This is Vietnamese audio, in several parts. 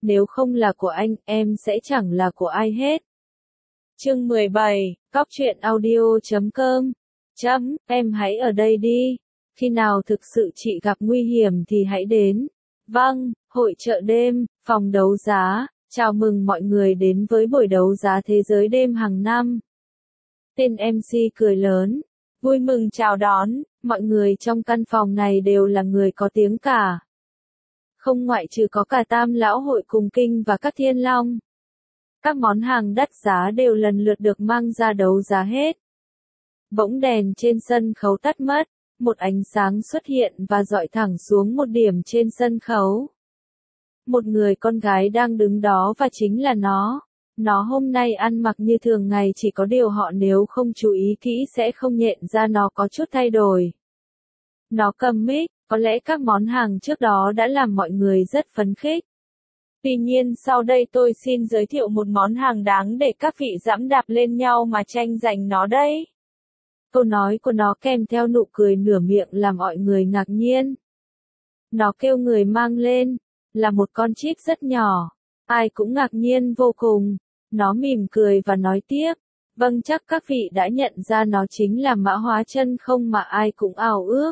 nếu không là của anh, em sẽ chẳng là của ai hết. Chương 17, coptruyện audio.com. Em hãy ở đây đi. Khi nào thực sự chị gặp nguy hiểm thì hãy đến. Vâng, hội chợ đêm, phòng đấu giá. Chào mừng mọi người đến với buổi đấu giá thế giới đêm hàng năm. Tên MC cười lớn. Vui mừng chào đón, mọi người trong căn phòng này đều là người có tiếng cả. Không ngoại trừ có cả Tam Lão Hội cùng Kinh và các Thiên Long. Các món hàng đắt giá đều lần lượt được mang ra đấu giá hết. Bỗng đèn trên sân khấu tắt mất, một ánh sáng xuất hiện và dọi thẳng xuống một điểm trên sân khấu. Một người con gái đang đứng đó và chính là nó. Nó hôm nay ăn mặc như thường ngày, chỉ có điều họ nếu không chú ý kỹ sẽ không nhận ra nó có chút thay đổi. Nó cầm mic, có lẽ các món hàng trước đó đã làm mọi người rất phấn khích. Tuy nhiên sau đây tôi xin giới thiệu một món hàng đáng để các vị giẫm đạp lên nhau mà tranh giành nó đây. Câu nói của nó kèm theo nụ cười nửa miệng làm mọi người ngạc nhiên. Nó kêu người mang lên, là một con chip rất nhỏ. Ai cũng ngạc nhiên vô cùng. Nó mỉm cười và nói tiếp. Vâng, chắc các vị đã nhận ra nó chính là mã hóa chân không mà ai cũng ao ước.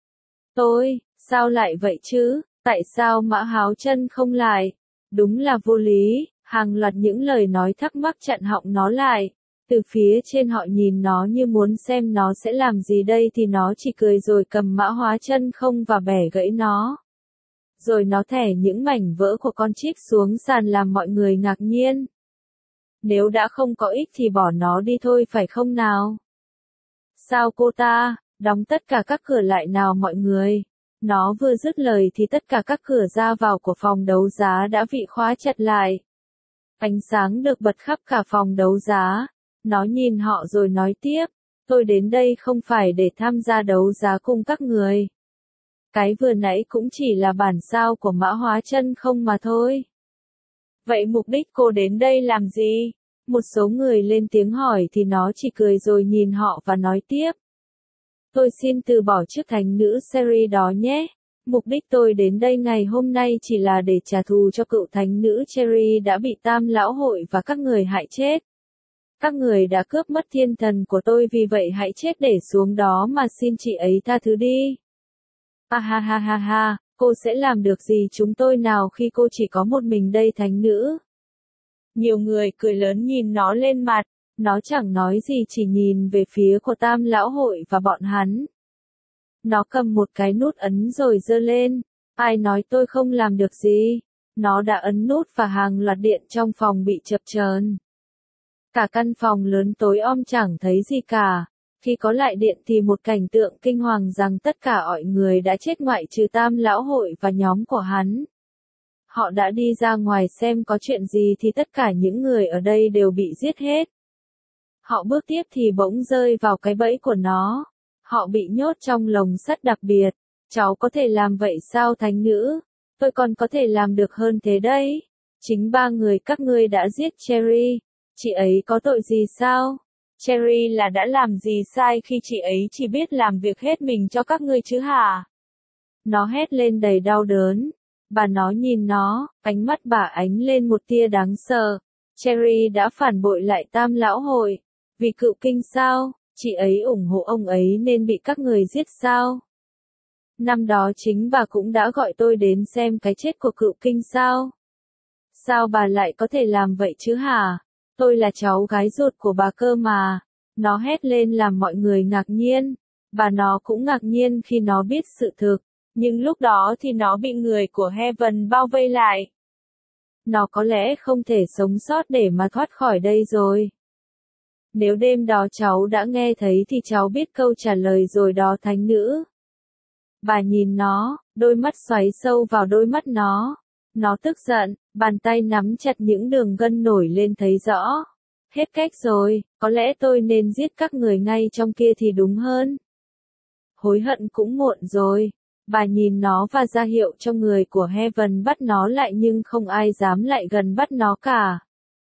Sao lại vậy chứ? Tại sao mã háo chân không lại? Đúng là vô lý. Hàng loạt những lời nói thắc mắc chặn họng nó lại. Từ phía trên họ nhìn nó như muốn xem nó sẽ làm gì đây thì nó chỉ cười rồi cầm mã hóa chân không và bẻ gãy nó. Rồi nó thẻ những mảnh vỡ của con chip xuống sàn làm mọi người ngạc nhiên. Nếu đã không có ích thì bỏ nó đi thôi phải không nào? Sao cô ta, đóng tất cả các cửa lại nào mọi người. Nó vừa dứt lời thì tất cả các cửa ra vào của phòng đấu giá đã bị khóa chặt lại. Ánh sáng được bật khắp cả phòng đấu giá. Nó nhìn họ rồi nói tiếp, tôi đến đây không phải để tham gia đấu giá cùng các người. Cái vừa nãy cũng chỉ là bản sao của mã hóa chân không mà thôi. Vậy mục đích cô đến đây làm gì? Một số người lên tiếng hỏi thì nó chỉ cười rồi nhìn họ và nói tiếp. Tôi xin từ bỏ chức thánh nữ series đó nhé. Mục đích tôi đến đây ngày hôm nay chỉ là để trả thù cho cựu thánh nữ Cherry đã bị Tam Lão Hội và các người hại chết. Các người đã cướp mất thiên thần của tôi, vì vậy hãy chết để xuống đó mà xin chị ấy tha thứ đi. Ha ha ha ha, cô sẽ làm được gì chúng tôi nào khi cô chỉ có một mình đây thánh nữ? Nhiều người cười lớn nhìn nó lên mặt, nó chẳng nói gì chỉ nhìn về phía của Tam Lão Hội và bọn hắn. Nó cầm một cái nút ấn rồi giơ lên, ai nói tôi không làm được gì? Nó đã ấn nút và hàng loạt điện trong phòng bị chập chờn. Cả căn phòng lớn tối om chẳng thấy gì cả. Khi có lại điện thì một cảnh tượng kinh hoàng rằng tất cả mọi người đã chết ngoại trừ Tam Lão Hội và nhóm của hắn. Họ đã đi ra ngoài xem có chuyện gì thì tất cả những người ở đây đều bị giết hết. Họ bước tiếp thì bỗng rơi vào cái bẫy của nó. Họ bị nhốt trong lồng sắt đặc biệt. Cháu có thể làm vậy sao thánh nữ? Tôi còn có thể làm được hơn thế đấy. Chính ba người các ngươi đã giết Cherry. Chị ấy có tội gì sao? Cherry là đã làm gì sai khi chị ấy chỉ biết làm việc hết mình cho các ngươi chứ hả? Nó hét lên đầy đau đớn. Bà nó nhìn nó, ánh mắt bà ánh lên một tia đáng sợ. Cherry đã phản bội lại Tam Lão Hội. Vì cựu kinh sao? Chị ấy ủng hộ ông ấy nên bị các người giết sao? Năm đó chính bà cũng đã gọi tôi đến xem cái chết của cựu kinh sao? Sao bà lại có thể làm vậy chứ hả? Tôi là cháu gái ruột của bà cơ mà. Nó hét lên làm mọi người ngạc nhiên. Bà nó cũng ngạc nhiên khi nó biết sự thực. Nhưng lúc đó thì nó bị người của Heaven bao vây lại. Nó có lẽ không thể sống sót để mà thoát khỏi đây rồi. Nếu đêm đó cháu đã nghe thấy thì cháu biết câu trả lời rồi đó thánh nữ. Bà nhìn nó, đôi mắt xoáy sâu vào đôi mắt nó. Nó tức giận, bàn tay nắm chặt những đường gân nổi lên thấy rõ. Hết cách rồi, có lẽ tôi nên giết các người ngay trong kia thì đúng hơn. Hối hận cũng muộn rồi. Bà nhìn nó và ra hiệu cho người của Heaven bắt nó lại nhưng không ai dám lại gần bắt nó cả.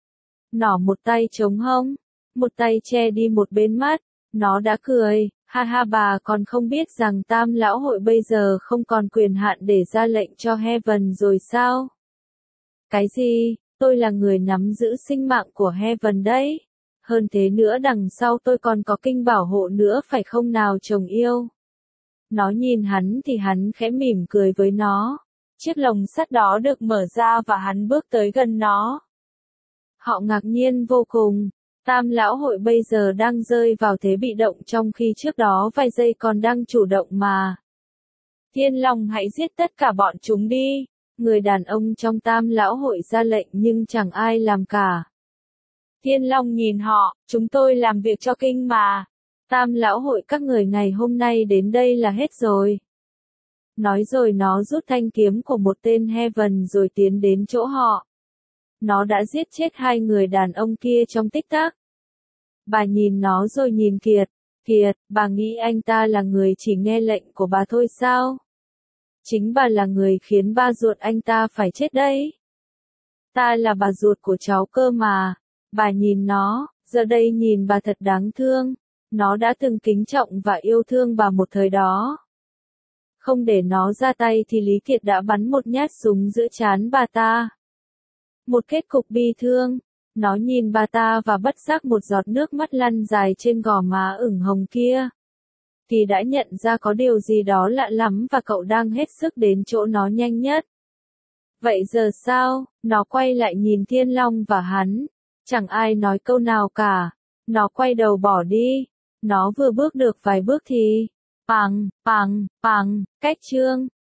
Nó một tay chống hông, một tay che đi một bên mắt. Nó đã cười, ha ha, bà còn không biết rằng Tam Lão Hội bây giờ không còn quyền hạn để ra lệnh cho Heaven rồi sao? Cái gì? Tôi là người nắm giữ sinh mạng của Heaven đấy. Hơn thế nữa đằng sau tôi còn có kinh bảo hộ nữa phải không nào chồng yêu? Nó nhìn hắn thì hắn khẽ mỉm cười với nó. Chiếc lồng sắt đó được mở ra và hắn bước tới gần nó. Họ ngạc nhiên vô cùng. Tam lão hội bây giờ đang rơi vào thế bị động trong khi trước đó vài giây còn đang chủ động mà. Thiên Long hãy giết tất cả bọn chúng đi. Người đàn ông trong Tam lão hội ra lệnh nhưng chẳng ai làm cả. Thiên Long nhìn họ, chúng tôi làm việc cho kinh mà. Tam lão hội các người ngày hôm nay đến đây là hết rồi. Nói rồi nó rút thanh kiếm của một tên Heaven rồi tiến đến chỗ họ. Nó đã giết chết hai người đàn ông kia trong tích tắc. Bà nhìn nó rồi nhìn Kiệt. Kiệt, bà nghĩ anh ta là người chỉ nghe lệnh của bà thôi sao? Chính bà là người khiến ba ruột anh ta phải chết đấy. Ta là bà ruột của cháu cơ mà. Bà nhìn nó, giờ đây nhìn bà thật đáng thương. Nó đã từng kính trọng và yêu thương bà một thời đó. Không để nó ra tay thì Lý Kiệt đã bắn một nhát súng giữa trán bà ta. Một kết cục bi thương. Nó nhìn bà ta và bất giác một giọt nước mắt lăn dài trên gò má ửng hồng kia. Kỳ đã nhận ra có điều gì đó lạ lắm và cậu đang hết sức đến chỗ nó nhanh nhất. Vậy giờ sao? Nó quay lại nhìn Thiên Long và hắn. Chẳng ai nói câu nào cả. Nó quay đầu bỏ đi. Nó vừa bước được vài bước thì... Pằng, pằng, pằng, cách chương.